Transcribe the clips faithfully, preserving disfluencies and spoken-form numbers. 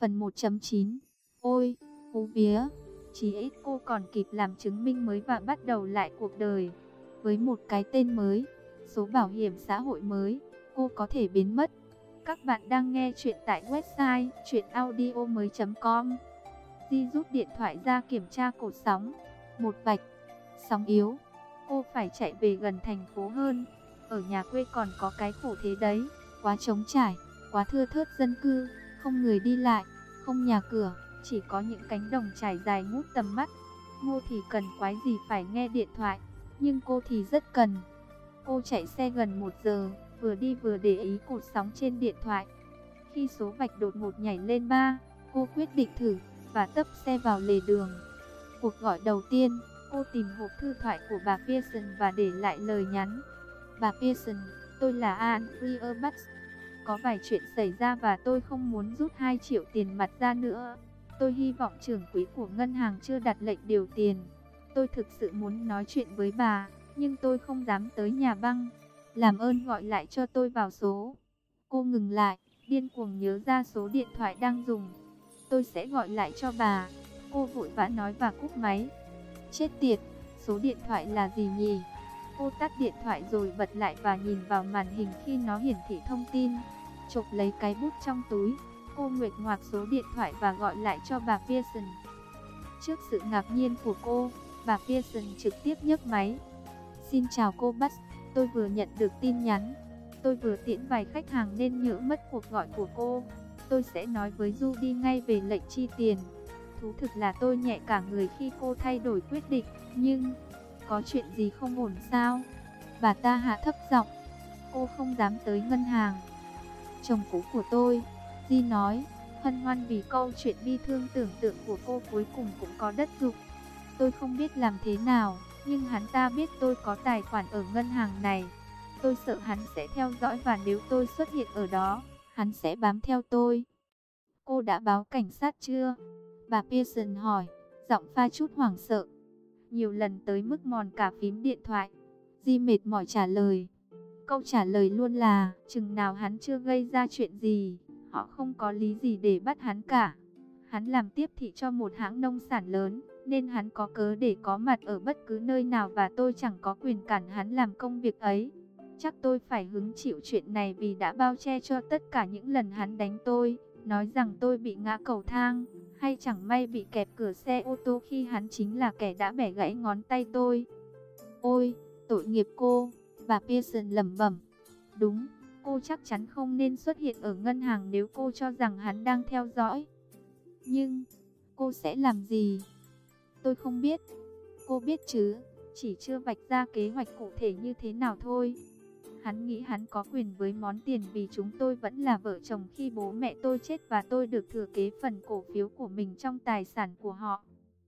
Phần một chấm chín. Ôi, hú vía, chí ít cô còn kịp làm chứng minh mới và bắt đầu lại cuộc đời. Với một cái tên mới, số bảo hiểm xã hội mới, cô có thể biến mất. Các bạn đang nghe chuyện tại website truyện audio mới chấm com. Di rút điện thoại ra kiểm tra cột sóng. Một vạch, sóng yếu. Cô phải chạy về gần thành phố hơn. Ở nhà quê còn có cái khổ thế đấy, quá trống trải, quá thưa thớt dân cư, không người đi lại, không nhà cửa, chỉ có những cánh đồng trải dài ngút tầm mắt. Ngô thì cần quái gì phải nghe điện thoại, nhưng cô thì rất cần. Cô chạy xe gần một giờ, vừa đi vừa để ý cột sóng trên điện thoại. Khi số vạch đột ngột nhảy lên ba, cô quyết định thử, và tấp xe vào lề đường. Cuộc gọi đầu tiên, cô tìm hộp thư thoại của bà Pearson và để lại lời nhắn. Bà Pearson, tôi là Anne Fairbanks. Có vài chuyện xảy ra và tôi không muốn rút hai triệu tiền mặt ra nữa. Tôi hy vọng trưởng quỹ của ngân hàng chưa đặt lệnh điều tiền. Tôi thực sự muốn nói chuyện với bà, nhưng tôi không dám tới nhà băng. Làm ơn gọi lại cho tôi vào số. Cô ngừng lại, điên cuồng nhớ ra số điện thoại đang dùng. Tôi sẽ gọi lại cho bà. Cô vội vã nói và cúp máy. Chết tiệt, số điện thoại là gì nhỉ? Cô tắt điện thoại rồi bật lại và nhìn vào màn hình khi nó hiển thị thông tin. Chộp lấy cái bút trong túi, cô nguệch ngoạc số điện thoại và gọi lại cho bà Pearson. Trước sự ngạc nhiên của cô, bà Pearson trực tiếp nhấc máy. Xin chào cô Butt, tôi vừa nhận được tin nhắn. Tôi vừa tiễn vài khách hàng nên nhỡ mất cuộc gọi của cô. Tôi sẽ nói với Judy ngay về lệnh chi tiền. Thú thực là tôi nhẹ cả người khi cô thay đổi quyết định, nhưng... Có chuyện gì không ổn sao? Bà ta hạ thấp giọng. Cô không dám tới ngân hàng. Chồng cũ của tôi, Di nói, hân hoan vì câu chuyện bi thương tưởng tượng của cô cuối cùng cũng có đất dụng. Tôi không biết làm thế nào, nhưng hắn ta biết tôi có tài khoản ở ngân hàng này. Tôi sợ hắn sẽ theo dõi và nếu tôi xuất hiện ở đó, hắn sẽ bám theo tôi. Cô đã báo cảnh sát chưa? Bà Pearson hỏi, giọng pha chút hoảng sợ. Nhiều lần tới mức mòn cả phím điện thoại. Di mệt mỏi trả lời. Câu trả lời luôn là, chừng nào hắn chưa gây ra chuyện gì, họ không có lý gì để bắt hắn cả. Hắn làm tiếp thị cho một hãng nông sản lớn, nên hắn có cớ để có mặt ở bất cứ nơi nào và tôi chẳng có quyền cản hắn làm công việc ấy. Chắc tôi phải hứng chịu chuyện này vì đã bao che cho tất cả những lần hắn đánh tôi, nói rằng tôi bị ngã cầu thang, hay chẳng may bị kẹp cửa xe ô tô khi hắn chính là kẻ đã bẻ gãy ngón tay tôi. Ôi, tội nghiệp cô, bà Pearson lẩm bẩm. Đúng, cô chắc chắn không nên xuất hiện ở ngân hàng nếu cô cho rằng hắn đang theo dõi. Nhưng, cô sẽ làm gì? Tôi không biết. Cô biết chứ, chỉ chưa vạch ra kế hoạch cụ thể như thế nào thôi. Hắn nghĩ hắn có quyền với món tiền vì chúng tôi vẫn là vợ chồng khi bố mẹ tôi chết và tôi được thừa kế phần cổ phiếu của mình trong tài sản của họ.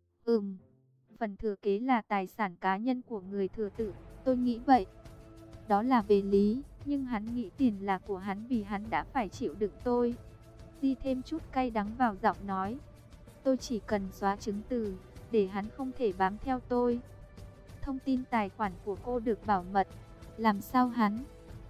Ừm, phần thừa kế là tài sản cá nhân của người thừa tự, tôi nghĩ vậy. Đó là về lý, nhưng hắn nghĩ tiền là của hắn vì hắn đã phải chịu đựng tôi. Di thêm chút cay đắng vào giọng nói. Tôi chỉ cần xóa chứng từ, để hắn không thể bám theo tôi. Thông tin tài khoản của cô được bảo mật. Làm sao hắn?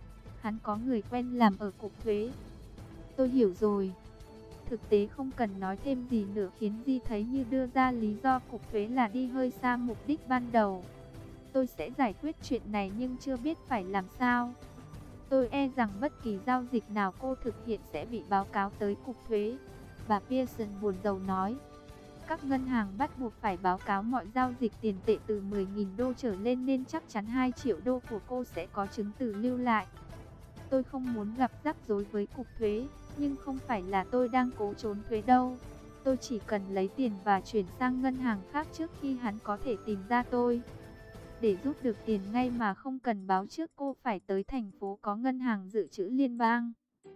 Hắn có người quen làm ở cục thuế. Tôi hiểu rồi. Thực tế không cần nói thêm gì nữa khiến Di thấy như đưa ra lý do cục thuế là đi hơi xa mục đích ban đầu. Tôi sẽ giải quyết chuyện này nhưng chưa biết phải làm sao. Tôi e rằng bất kỳ giao dịch nào cô thực hiện sẽ bị báo cáo tới cục thuế. Bà Pearson buồn rầu nói. Các ngân hàng bắt buộc phải báo cáo mọi giao dịch tiền tệ từ mười nghìn đô trở lên nên chắc chắn hai triệu đô của cô sẽ có chứng từ lưu lại. Tôi không muốn gặp rắc rối với cục thuế, nhưng không phải là tôi đang cố trốn thuế đâu. Tôi chỉ cần lấy tiền và chuyển sang ngân hàng khác trước khi hắn có thể tìm ra tôi. Để rút được tiền ngay mà không cần báo trước cô phải tới thành phố có ngân hàng dự trữ liên bang.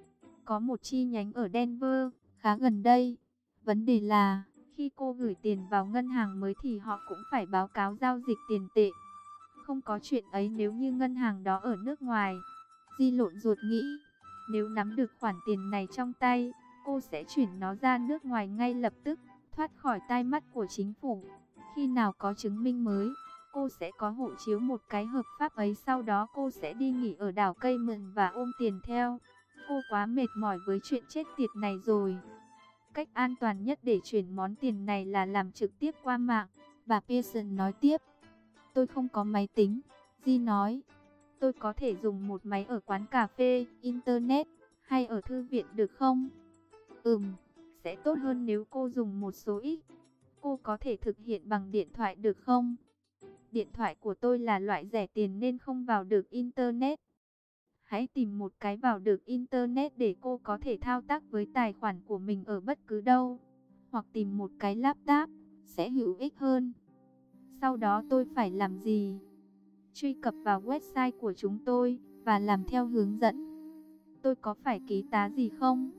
Có một chi nhánh ở Denver, khá gần đây. Vấn đề là... Khi cô gửi tiền vào ngân hàng mới thì họ cũng phải báo cáo giao dịch tiền tệ. Không có chuyện ấy nếu như ngân hàng đó ở nước ngoài. Di lộn ruột nghĩ, nếu nắm được khoản tiền này trong tay, cô sẽ chuyển nó ra nước ngoài ngay lập tức, thoát khỏi tai mắt của chính phủ. Khi nào có chứng minh mới, cô sẽ có hộ chiếu một cái hợp pháp ấy, sau đó cô sẽ đi nghỉ ở đảo Cayman và ôm tiền theo. Cô quá mệt mỏi với chuyện chết tiệt này rồi. Cách an toàn nhất để chuyển món tiền này là làm trực tiếp qua mạng. Bà Pearson nói tiếp. Tôi không có máy tính. Di nói. Tôi có thể dùng một máy ở quán cà phê, internet hay ở thư viện được không? Ừm, sẽ tốt hơn nếu cô dùng một số ít. Cô có thể thực hiện bằng điện thoại được không? Điện thoại của tôi là loại rẻ tiền nên không vào được internet. Hãy tìm một cái vào được internet để cô có thể thao tác với tài khoản của mình ở bất cứ đâu. Hoặc tìm một cái laptop, sẽ hữu ích hơn. Sau đó tôi phải làm gì? Truy cập vào website của chúng tôi và làm theo hướng dẫn. Tôi có phải ký tá gì không?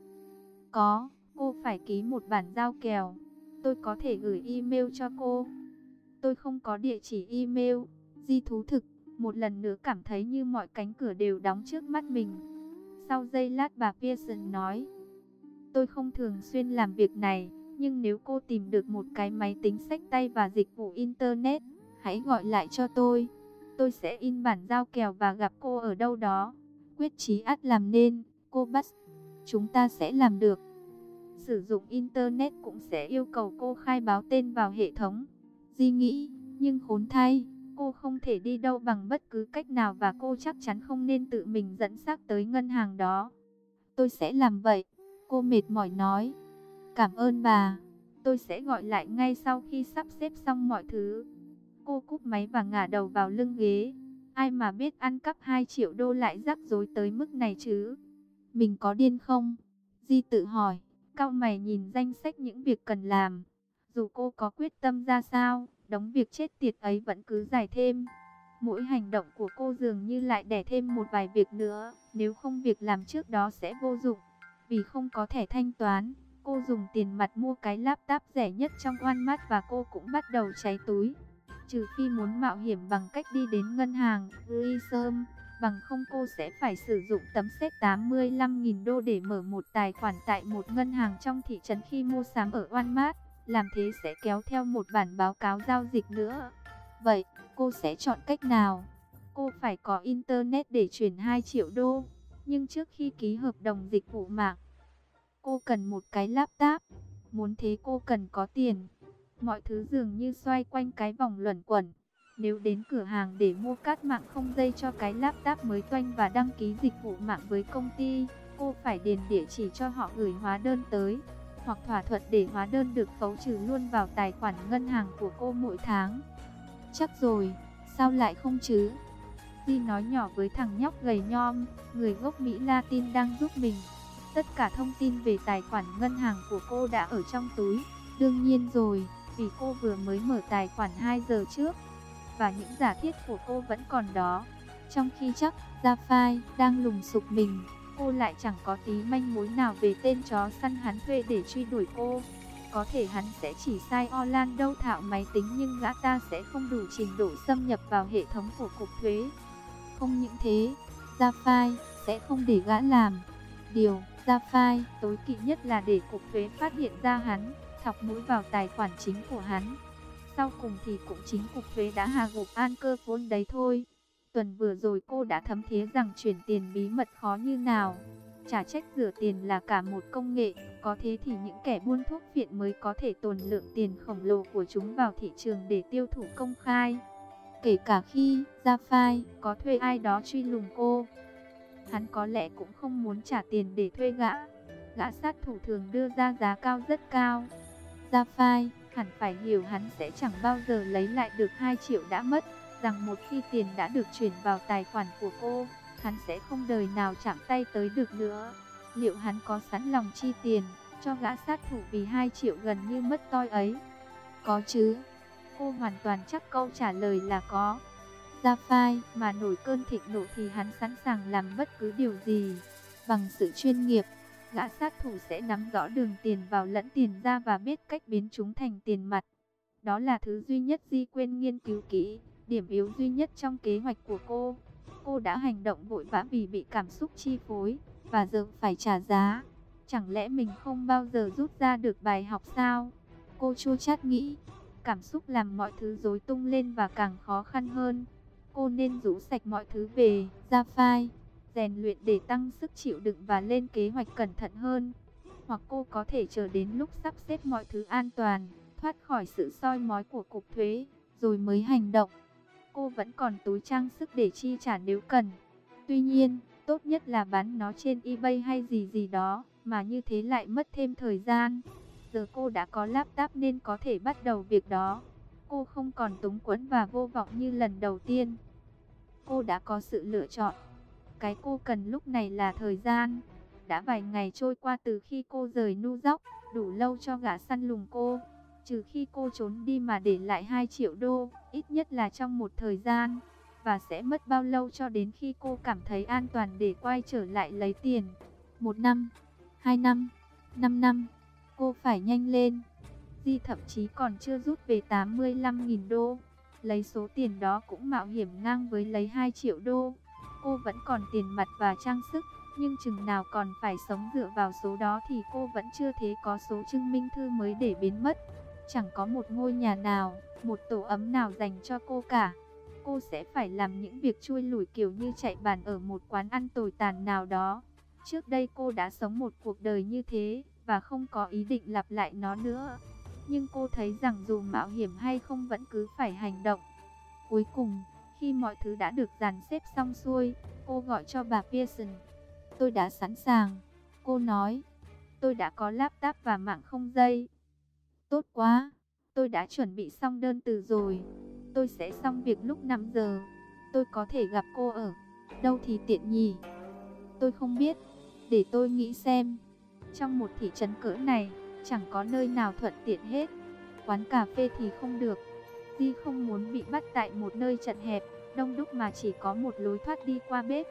Có, cô phải ký một bản giao kèo. Tôi có thể gửi email cho cô. Tôi không có địa chỉ email. Di thú thực, một lần nữa cảm thấy như mọi cánh cửa đều đóng trước mắt mình. Sau giây lát bà Pearson nói. Tôi không thường xuyên làm việc này, nhưng nếu cô tìm được một cái máy tính xách tay và dịch vụ internet, hãy gọi lại cho tôi. Tôi sẽ in bản giao kèo và gặp cô ở đâu đó. Quyết chí ắt làm nên, cô bắt. Chúng ta sẽ làm được. Sử dụng internet cũng sẽ yêu cầu cô khai báo tên vào hệ thống. Di nghĩ, nhưng khốn thay, cô không thể đi đâu bằng bất cứ cách nào và cô chắc chắn không nên tự mình dẫn xác tới ngân hàng đó. Tôi sẽ làm vậy, cô mệt mỏi nói. Cảm ơn bà, tôi sẽ gọi lại ngay sau khi sắp xếp xong mọi thứ. Cô cúp máy và ngả đầu vào lưng ghế. Ai mà biết ăn cắp hai triệu đô lại rắc rối tới mức này chứ? Mình có điên không? Di tự hỏi, cau mày nhìn danh sách những việc cần làm. Dù cô có quyết tâm ra sao, đống việc chết tiệt ấy vẫn cứ dài thêm. Mỗi hành động của cô dường như lại đẻ thêm một vài việc nữa. Nếu không việc làm trước đó sẽ vô dụng. Vì không có thẻ thanh toán, cô dùng tiền mặt mua cái laptop rẻ nhất trong Walmart và cô cũng bắt đầu cháy túi. Trừ phi muốn mạo hiểm bằng cách đi đến ngân hàng Reserve, bằng không cô sẽ phải sử dụng tấm séc tám mươi lăm nghìn đô để mở một tài khoản tại một ngân hàng trong thị trấn khi mua sắm ở Walmart. Làm thế sẽ kéo theo một bản báo cáo giao dịch nữa. Vậy, cô sẽ chọn cách nào? Cô phải có internet để chuyển hai triệu đô. Nhưng trước khi ký hợp đồng dịch vụ mạng, cô cần một cái laptop. Muốn thế cô cần có tiền. Mọi thứ dường như xoay quanh cái vòng luẩn quẩn. Nếu đến cửa hàng để mua cáp mạng không dây cho cái laptop mới toanh và đăng ký dịch vụ mạng với công ty, cô phải điền địa chỉ cho họ gửi hóa đơn tới. Hoặc thỏa thuận để hóa đơn được khấu trừ luôn vào tài khoản ngân hàng của cô mỗi tháng. Chắc rồi, sao lại không chứ? Di nói nhỏ với thằng nhóc gầy nhom, người gốc Mỹ Latin đang giúp mình. Tất cả thông tin về tài khoản ngân hàng của cô đã ở trong túi. Đương nhiên rồi, vì cô vừa mới mở tài khoản hai giờ trước. Và những giả thiết của cô vẫn còn đó. Trong khi chắc, Jafai đang lùng sục mình, cô lại chẳng có tí manh mối nào về tên chó săn hắn thuê để truy đuổi cô. Có thể hắn sẽ chỉ sai Orlando thạo máy tính nhưng gã ta sẽ không đủ trình độ xâm nhập vào hệ thống của cục thuế. Không những thế, Jafai sẽ không để gã làm. Điều Jafai tối kỵ nhất là để cục thuế phát hiện ra hắn, thọc mũi vào tài khoản chính của hắn. Sau cùng thì cũng chính cục thuế đã hạ gục Anker vốn đấy thôi. Tuần vừa rồi cô đã thấm thía rằng chuyển tiền bí mật khó như nào. Trả trách rửa tiền là cả một công nghệ. Có thế thì những kẻ buôn thuốc viện mới có thể tồn lượng tiền khổng lồ của chúng vào thị trường để tiêu thụ công khai. Kể cả khi Jafai có thuê ai đó truy lùng cô, hắn có lẽ cũng không muốn trả tiền để thuê gã. Gã sát thủ thường đưa ra giá cao rất cao. Jafai hẳn phải hiểu hắn sẽ chẳng bao giờ lấy lại được hai triệu đã mất, rằng một khi tiền đã được chuyển vào tài khoản của cô, hắn sẽ không đời nào chạm tay tới được nữa. Liệu hắn có sẵn lòng chi tiền cho gã sát thủ vì hai triệu gần như mất toi ấy? Có chứ. Cô hoàn toàn chắc câu trả lời là có. Jafai mà nổi cơn thịnh nộ thì hắn sẵn sàng làm bất cứ điều gì. Bằng sự chuyên nghiệp, gã sát thủ sẽ nắm rõ đường tiền vào lẫn tiền ra và biết cách biến chúng thành tiền mặt. Đó là thứ duy nhất Di quên nghiên cứu kỹ, điểm yếu duy nhất trong kế hoạch của cô. Cô đã hành động vội vã vì bị cảm xúc chi phối, và giờ phải trả giá. Chẳng lẽ mình không bao giờ rút ra được bài học sao? Cô chua chát nghĩ. Cảm xúc làm mọi thứ rối tung lên và càng khó khăn hơn. Cô nên rũ sạch mọi thứ về Jafai, rèn luyện để tăng sức chịu đựng và lên kế hoạch cẩn thận hơn. hoặc cô có thể chờ đến lúc sắp xếp mọi thứ an toàn, thoát khỏi sự soi mói của cục thuế, rồi mới hành động. Cô vẫn còn túi trang sức để chi trả nếu cần. Tuy nhiên, tốt nhất là bán nó trên eBay hay gì gì đó, mà như thế lại mất thêm thời gian. Giờ cô đã có laptop nên có thể bắt đầu việc đó. Cô không còn túng quẫn và vô vọng như lần đầu tiên. Cô đã có sự lựa chọn. Cái cô cần lúc này là thời gian. Đã vài ngày trôi qua từ khi cô rời New York, đủ lâu cho gã săn lùng cô. Trừ khi cô trốn đi mà để lại hai triệu đô, ít nhất là trong một thời gian. Và sẽ mất bao lâu cho đến khi cô cảm thấy an toàn để quay trở lại lấy tiền? Một năm, hai năm, năm năm. Cô phải nhanh lên. Di thậm chí còn chưa rút về tám mươi lăm nghìn đô. Lấy số tiền đó cũng mạo hiểm ngang với lấy hai triệu đô. Cô vẫn còn tiền mặt và trang sức, nhưng chừng nào còn phải sống dựa vào số đó thì cô vẫn chưa thấy có số chứng minh thư mới để biến mất. Chẳng có một ngôi nhà nào, một tổ ấm nào dành cho cô cả. Cô sẽ phải làm những việc chui lủi kiểu như chạy bàn ở một quán ăn tồi tàn nào đó. Trước đây cô đã sống một cuộc đời như thế, và không có ý định lặp lại nó nữa. Nhưng cô thấy rằng dù mạo hiểm hay không vẫn cứ phải hành động. Cuối cùng, khi mọi thứ đã được dàn xếp xong xuôi, cô gọi cho bà Pearson. Tôi đã sẵn sàng, cô nói. Tôi đã có laptop và mạng không dây. Tốt quá, tôi đã chuẩn bị xong đơn từ rồi. Tôi sẽ xong việc lúc năm giờ. Tôi có thể gặp cô ở đâu thì tiện nhỉ? Tôi không biết, để tôi nghĩ xem. Trong một thị trấn cỡ này, chẳng có nơi nào thuận tiện hết. Quán cà phê thì không được. Di không muốn bị bắt tại một nơi chật hẹp, đông đúc mà chỉ có một lối thoát đi qua bếp.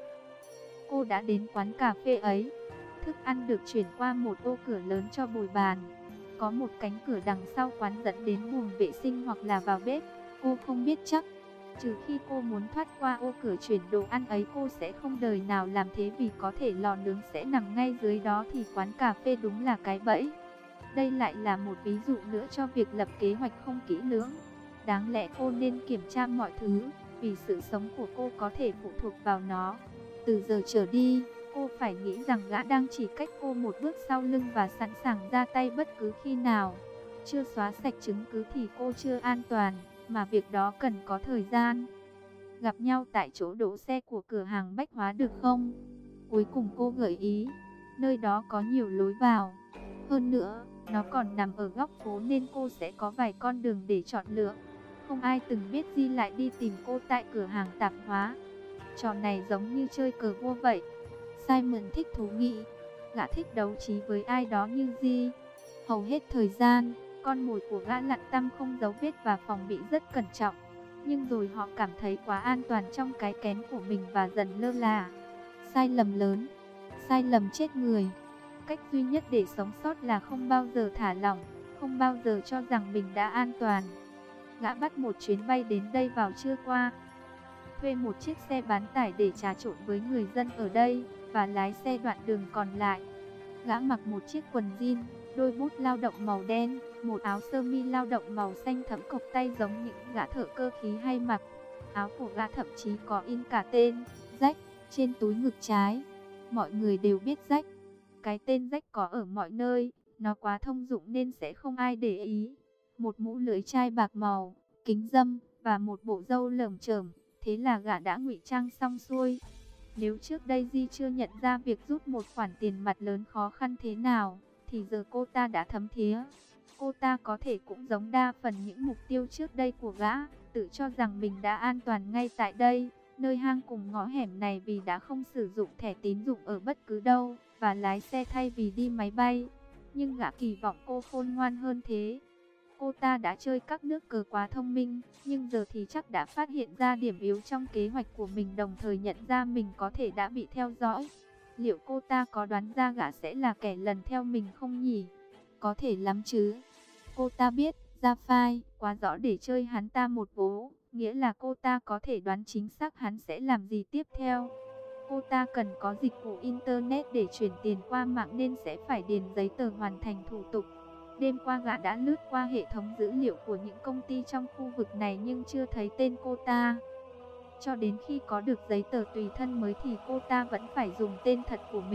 Cô đã đến quán cà phê ấy. Thức ăn được chuyển qua một ô cửa lớn cho bồi bàn. Có một cánh cửa đằng sau quán dẫn đến buồng vệ sinh hoặc là vào bếp. Cô không biết chắc. Trừ khi cô muốn thoát qua ô cửa chuyển đồ ăn ấy, cô sẽ không đời nào làm thế, vì có thể lò nướng sẽ nằm ngay dưới đó thì quán cà phê đúng là cái bẫy. Đây lại là một ví dụ nữa cho việc lập kế hoạch không kỹ lưỡng. Đáng lẽ cô nên kiểm tra mọi thứ, vì sự sống của cô có thể phụ thuộc vào nó. Từ giờ trở đi, cô phải nghĩ rằng gã đang chỉ cách cô một bước sau lưng và sẵn sàng ra tay bất cứ khi nào. Chưa xóa sạch chứng cứ thì cô chưa an toàn, mà việc đó cần có thời gian. Gặp nhau tại chỗ đỗ xe của cửa hàng bách hóa được không? Cuối cùng cô gợi ý, nơi đó có nhiều lối vào. Hơn nữa, nó còn nằm ở góc phố nên cô sẽ có vài con đường để chọn lựa. Không ai từng biết Di lại đi tìm cô tại cửa hàng tạp hóa. Trò này giống như chơi cờ vua vậy. Simon thích thú nghị. Gã thích đấu trí với ai đó như Di. Hầu hết thời gian, con mồi của gã lặn tăm không dấu vết và phòng bị rất cẩn trọng. Nhưng rồi họ cảm thấy quá an toàn trong cái kén của mình và dần lơ là. Sai lầm lớn, sai lầm chết người. Cách duy nhất để sống sót là không bao giờ thả lỏng, không bao giờ cho rằng mình đã an toàn. Gã bắt một chuyến bay đến đây vào trưa qua, thuê một chiếc xe bán tải để trà trộn với người dân ở đây, và lái xe đoạn đường còn lại. Gã mặc một chiếc quần jean, đôi bút lao động màu đen, một áo sơ mi lao động màu xanh thẫm cộc tay giống những gã thợ cơ khí hay mặc. Áo của gã thậm chí có in cả tên, Jack, trên túi ngực trái. Mọi người đều biết Jack. Cái tên Jack có ở mọi nơi, nó quá thông dụng nên sẽ không ai để ý. Một mũ lưỡi chai bạc màu, kính râm, và một bộ râu lởm chởm, thế là gã đã ngụy trang xong xuôi. Nếu trước đây Di chưa nhận ra việc rút một khoản tiền mặt lớn khó khăn thế nào, thì giờ cô ta đã thấm thía. Cô ta có thể cũng giống đa phần những mục tiêu trước đây của gã, tự cho rằng mình đã an toàn ngay tại đây, nơi hang cùng ngõ hẻm này, vì đã không sử dụng thẻ tín dụng ở bất cứ đâu, và lái xe thay vì đi máy bay. Nhưng gã kỳ vọng cô khôn ngoan hơn thế. Cô ta đã chơi các nước cờ quá thông minh, nhưng giờ thì chắc đã phát hiện ra điểm yếu trong kế hoạch của mình, đồng thời nhận ra mình có thể đã bị theo dõi. Liệu cô ta có đoán ra gã sẽ là kẻ lần theo mình không nhỉ? Có thể lắm chứ. Cô ta biết, ra phai, quá rõ để chơi hắn ta một vố, nghĩa là cô ta có thể đoán chính xác hắn sẽ làm gì tiếp theo. Cô ta cần có dịch vụ Internet để chuyển tiền qua mạng nên sẽ phải điền giấy tờ hoàn thành thủ tục. Đêm qua gã đã lướt qua hệ thống dữ liệu của những công ty trong khu vực này nhưng chưa thấy tên cô ta. Cho đến khi có được giấy tờ tùy thân mới thì cô ta vẫn phải dùng tên thật của mình.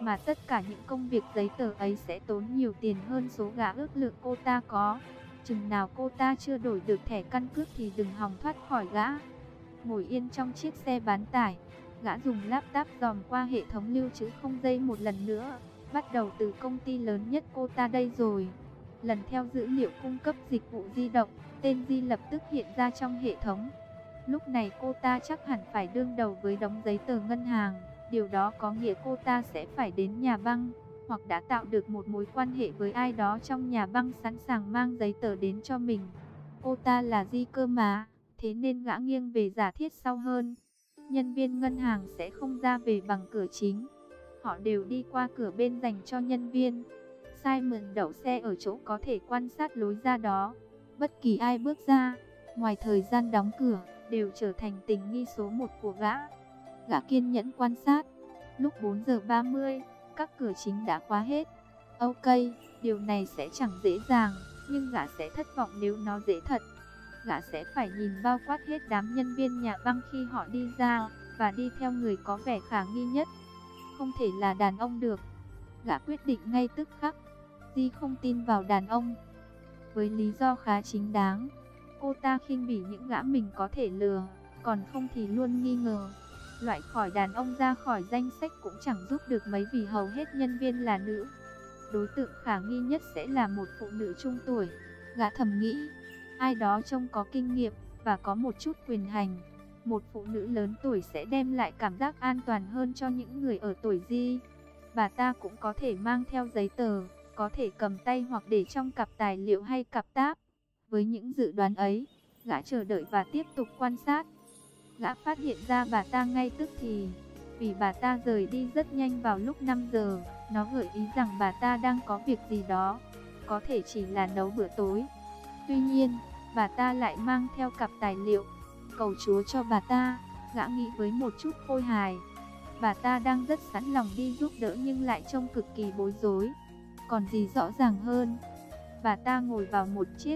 Mà tất cả những công việc giấy tờ ấy sẽ tốn nhiều tiền hơn số gã ước lượng cô ta có. Chừng nào cô ta chưa đổi được thẻ căn cước thì đừng hòng thoát khỏi gã. Ngồi yên trong chiếc xe bán tải, gã dùng laptop dòm qua hệ thống lưu trữ không dây một lần nữa. Bắt đầu từ công ty lớn nhất cô ta đây rồi. Lần theo dữ liệu cung cấp dịch vụ di động, tên Di lập tức hiện ra trong hệ thống. Lúc này cô ta chắc hẳn phải đương đầu với đống giấy tờ ngân hàng. Điều đó có nghĩa cô ta sẽ phải đến nhà băng, hoặc đã tạo được một mối quan hệ với ai đó trong nhà băng sẵn sàng mang giấy tờ đến cho mình. Cô ta là Di cơ mà, thế nên gã nghiêng về giả thiết sau hơn. Nhân viên ngân hàng sẽ không ra về bằng cửa chính. Họ đều đi qua cửa bên dành cho nhân viên. Simon đậu xe ở chỗ có thể quan sát lối ra đó. Bất kỳ ai bước ra, ngoài thời gian đóng cửa, đều trở thành tình nghi số một của gã. Gã kiên nhẫn quan sát. Lúc bốn giờ ba mươi, các cửa chính đã khóa hết. Ok, điều này sẽ chẳng dễ dàng, nhưng gã sẽ thất vọng nếu nó dễ thật. Gã sẽ phải nhìn bao quát hết đám nhân viên nhà băng khi họ đi ra, và đi theo người có vẻ khả nghi nhất. Không thể là đàn ông được. Gã quyết định ngay tức khắc. Di không tin vào đàn ông. Với lý do khá chính đáng. Cô ta khinh bỉ những gã mình có thể lừa, còn không thì luôn nghi ngờ. Loại khỏi đàn ông ra khỏi danh sách cũng chẳng giúp được mấy vì hầu hết nhân viên là nữ. Đối tượng khả nghi nhất sẽ là một phụ nữ trung tuổi. Gã thầm nghĩ, ai đó trông có kinh nghiệm và có một chút quyền hành. Một phụ nữ lớn tuổi sẽ đem lại cảm giác an toàn hơn cho những người ở tuổi Di. Bà ta cũng có thể mang theo giấy tờ, có thể cầm tay hoặc để trong cặp tài liệu hay cặp táp. Với những dự đoán ấy, gã chờ đợi và tiếp tục quan sát. Gã phát hiện ra bà ta ngay tức thì. Vì bà ta rời đi rất nhanh vào lúc năm giờ, nó gợi ý rằng bà ta đang có việc gì đó, có thể chỉ là nấu bữa tối. Tuy nhiên, bà ta lại mang theo cặp tài liệu. Cầu Chúa cho bà ta, gã nghĩ với một chút khôi hài. Bà ta đang rất sẵn lòng đi giúp đỡ nhưng lại trông cực kỳ bối rối. Còn gì rõ ràng hơn, bà ta ngồi vào một chiếc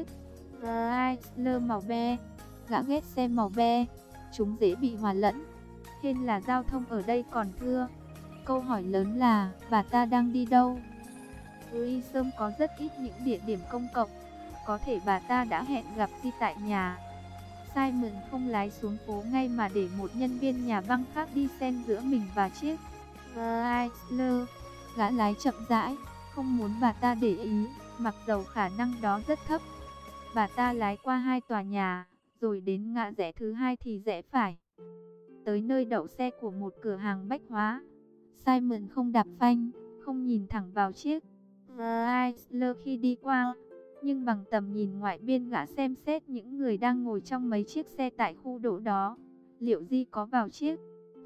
Chrysler màu be. Gã ghét xe màu be, chúng dễ bị hòa lẫn. Hên là giao thông ở đây còn thưa. Câu hỏi lớn là bà ta đang đi đâu? Grissom có rất ít những địa điểm công cộng. Có thể bà ta đã hẹn gặp Di tại nhà. Simon không lái xuống phố ngay mà để một nhân viên nhà băng khác đi xen giữa mình và chiếc Chrysler. Gã lái chậm rãi, không muốn bà ta để ý, mặc dầu khả năng đó rất thấp. Bà ta lái qua hai tòa nhà, rồi đến ngã rẽ thứ hai thì rẽ phải. Tới nơi đậu xe của một cửa hàng bách hóa. Simon không đạp phanh, không nhìn thẳng vào chiếc Chrysler khi đi qua. Nhưng bằng tầm nhìn ngoại biên gã xem xét những người đang ngồi trong mấy chiếc xe tại khu đỗ đó. Liệu Di có vào chiếc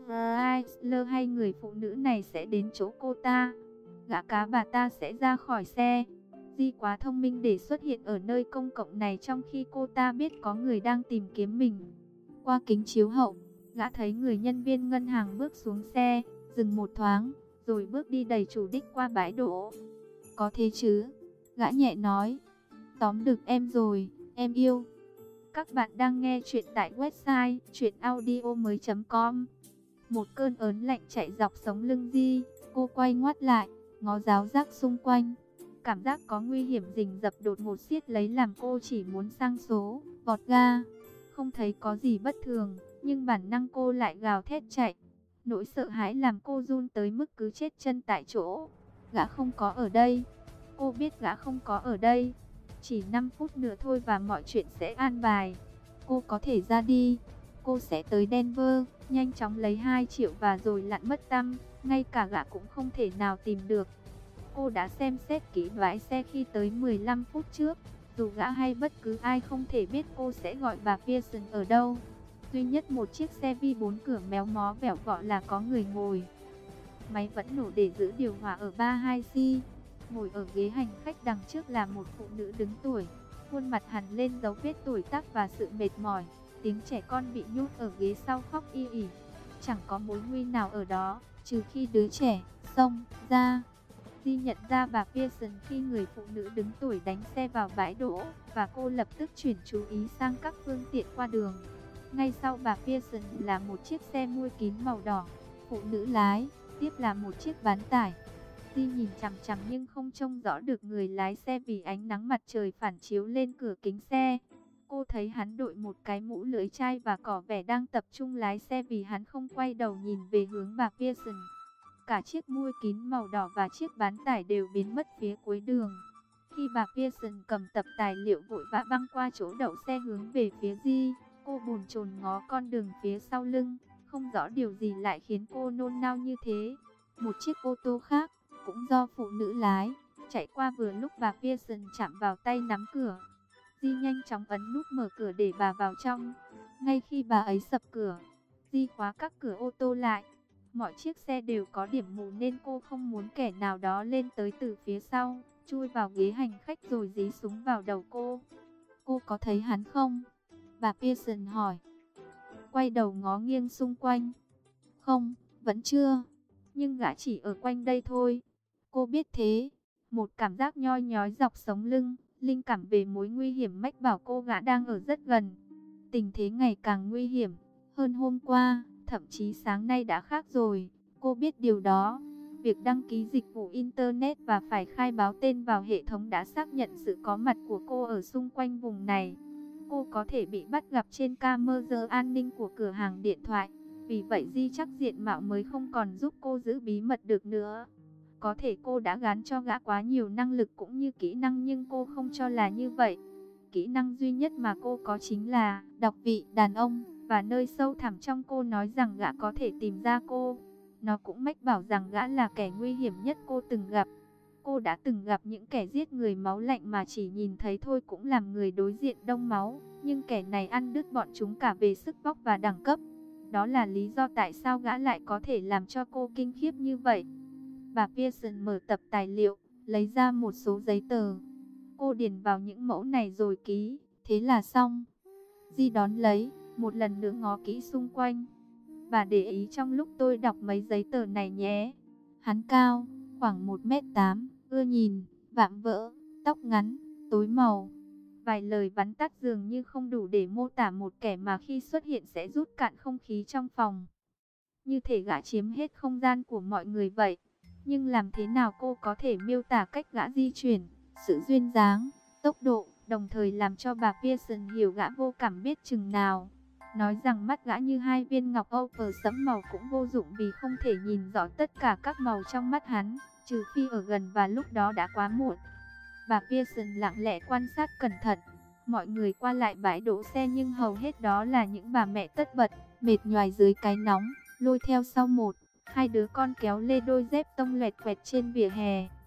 Chrysler hay người phụ nữ này sẽ đến chỗ cô ta? Gã cá bà ta sẽ ra khỏi xe. Di quá thông minh để xuất hiện ở nơi công cộng này trong khi cô ta biết có người đang tìm kiếm mình. Qua kính chiếu hậu, gã thấy người nhân viên ngân hàng bước xuống xe, dừng một thoáng, rồi bước đi đầy chủ đích qua bãi đỗ. Có thế chứ? Gã nhẹ nói. Tóm được em rồi, em yêu. Các bạn đang nghe chuyện tại website truyện audio mới chấm com. Một cơn ớn lạnh chạy dọc sống lưng Di. Cô quay ngoắt lại, ngó giáo giác xung quanh. Cảm giác có nguy hiểm rình rập đột ngột siết lấy làm cô chỉ muốn sang số, vọt ga. Không thấy có gì bất thường, nhưng bản năng cô lại gào thét chạy. Nỗi sợ hãi làm cô run tới mức cứ chết chân tại chỗ. Gã không có ở đây. Cô biết gã không có ở đây. Chỉ năm phút nữa thôi và mọi chuyện sẽ an bài. Cô có thể ra đi. Cô sẽ tới Denver, nhanh chóng lấy hai triệu và rồi lặn mất tăm. Ngay cả gã cũng không thể nào tìm được. Cô đã xem xét kỹ bãi xe khi tới mười lăm phút trước. Dù gã hay bất cứ ai không thể biết cô sẽ gọi bà Pearson ở đâu. Duy nhất một chiếc xe vi bốn cửa méo mó vẻo vọ là có người ngồi. Máy vẫn nổ để giữ điều hòa ở ba hai C. Ngồi ở ghế hành khách đằng trước là một phụ nữ đứng tuổi. Khuôn mặt hằn lên dấu vết tuổi tác và sự mệt mỏi. Tiếng trẻ con bị nhốt ở ghế sau khóc y ỉ. Chẳng có mối nguy nào ở đó, trừ khi đứa trẻ xông ra. Di nhận ra bà Pearson khi người phụ nữ đứng tuổi đánh xe vào bãi đỗ, và cô lập tức chuyển chú ý sang các phương tiện qua đường. Ngay sau bà Pearson là một chiếc xe mui kín màu đỏ. Phụ nữ lái, tiếp là một chiếc bán tải. Di nhìn chằm chằm nhưng không trông rõ được người lái xe vì ánh nắng mặt trời phản chiếu lên cửa kính xe. Cô thấy hắn đội một cái mũ lưỡi chai và tỏ vẻ đang tập trung lái xe vì hắn không quay đầu nhìn về hướng bà Pearson. Cả chiếc mui kín màu đỏ và chiếc bán tải đều biến mất phía cuối đường. Khi bà Pearson cầm tập tài liệu vội vã băng qua chỗ đậu xe hướng về phía Di, cô bồn chồn ngó con đường phía sau lưng, không rõ điều gì lại khiến cô nôn nao như thế. Một chiếc ô tô khác, cũng do phụ nữ lái, chạy qua vừa lúc bà Pearson chạm vào tay nắm cửa. Di nhanh chóng ấn nút mở cửa để bà vào trong. Ngay khi bà ấy sập cửa, Di khóa các cửa ô tô lại. Mọi chiếc xe đều có điểm mù nên cô không muốn kẻ nào đó lên tới từ phía sau, chui vào ghế hành khách rồi dí súng vào đầu cô. Cô có thấy hắn không? Bà Pearson hỏi. Quay đầu ngó nghiêng xung quanh. Không, vẫn chưa. Nhưng gã chỉ ở quanh đây thôi. Cô biết thế. Một cảm giác nhoi nhói dọc sống lưng, linh cảm về mối nguy hiểm mách bảo cô gã đang ở rất gần. Tình thế ngày càng nguy hiểm hơn hôm qua, thậm chí sáng nay đã khác rồi. Cô biết điều đó. Việc đăng ký dịch vụ Internet và phải khai báo tên vào hệ thống đã xác nhận sự có mặt của cô ở xung quanh vùng này. Cô có thể bị bắt gặp trên camera an ninh của cửa hàng điện thoại. Vì vậy Di chắc diện mạo mới không còn giúp cô giữ bí mật được nữa. Có thể cô đã gán cho gã quá nhiều năng lực cũng như kỹ năng nhưng cô không cho là như vậy. Kỹ năng duy nhất mà cô có chính là đọc vị đàn ông. Và nơi sâu thẳm trong cô nói rằng gã có thể tìm ra cô. Nó cũng mách bảo rằng gã là kẻ nguy hiểm nhất cô từng gặp. Cô đã từng gặp những kẻ giết người máu lạnh mà chỉ nhìn thấy thôi cũng làm người đối diện đông máu. Nhưng kẻ này ăn đứt bọn chúng cả về sức vóc và đẳng cấp. Đó là lý do tại sao gã lại có thể làm cho cô kinh khiếp như vậy. Bà Pearson mở tập tài liệu, lấy ra một số giấy tờ. Cô điền vào những mẫu này rồi ký, thế là xong. Di đón lấy, một lần nữa ngó kỹ xung quanh. Bà để ý trong lúc tôi đọc mấy giấy tờ này nhé. Hắn cao, khoảng một mét tám, ưa nhìn, vạm vỡ, tóc ngắn, tối màu. Vài lời vắn tắt dường như không đủ để mô tả một kẻ mà khi xuất hiện sẽ rút cạn không khí trong phòng. Như thể gã chiếm hết không gian của mọi người vậy. Nhưng làm thế nào cô có thể miêu tả cách gã di chuyển, sự duyên dáng, tốc độ, đồng thời làm cho bà Pearson hiểu gã vô cảm biết chừng nào. Nói rằng mắt gã như hai viên ngọc opal sẫm màu cũng vô dụng vì không thể nhìn rõ tất cả các màu trong mắt hắn, trừ phi ở gần và lúc đó đã quá muộn. Bà Pearson lặng lẽ quan sát cẩn thận. Mọi người qua lại bãi đỗ xe nhưng hầu hết đó là những bà mẹ tất bật, mệt nhoài dưới cái nóng, lôi theo sau một, hai đứa con kéo lê đôi dép tông loẹt quẹt trên vỉa hè.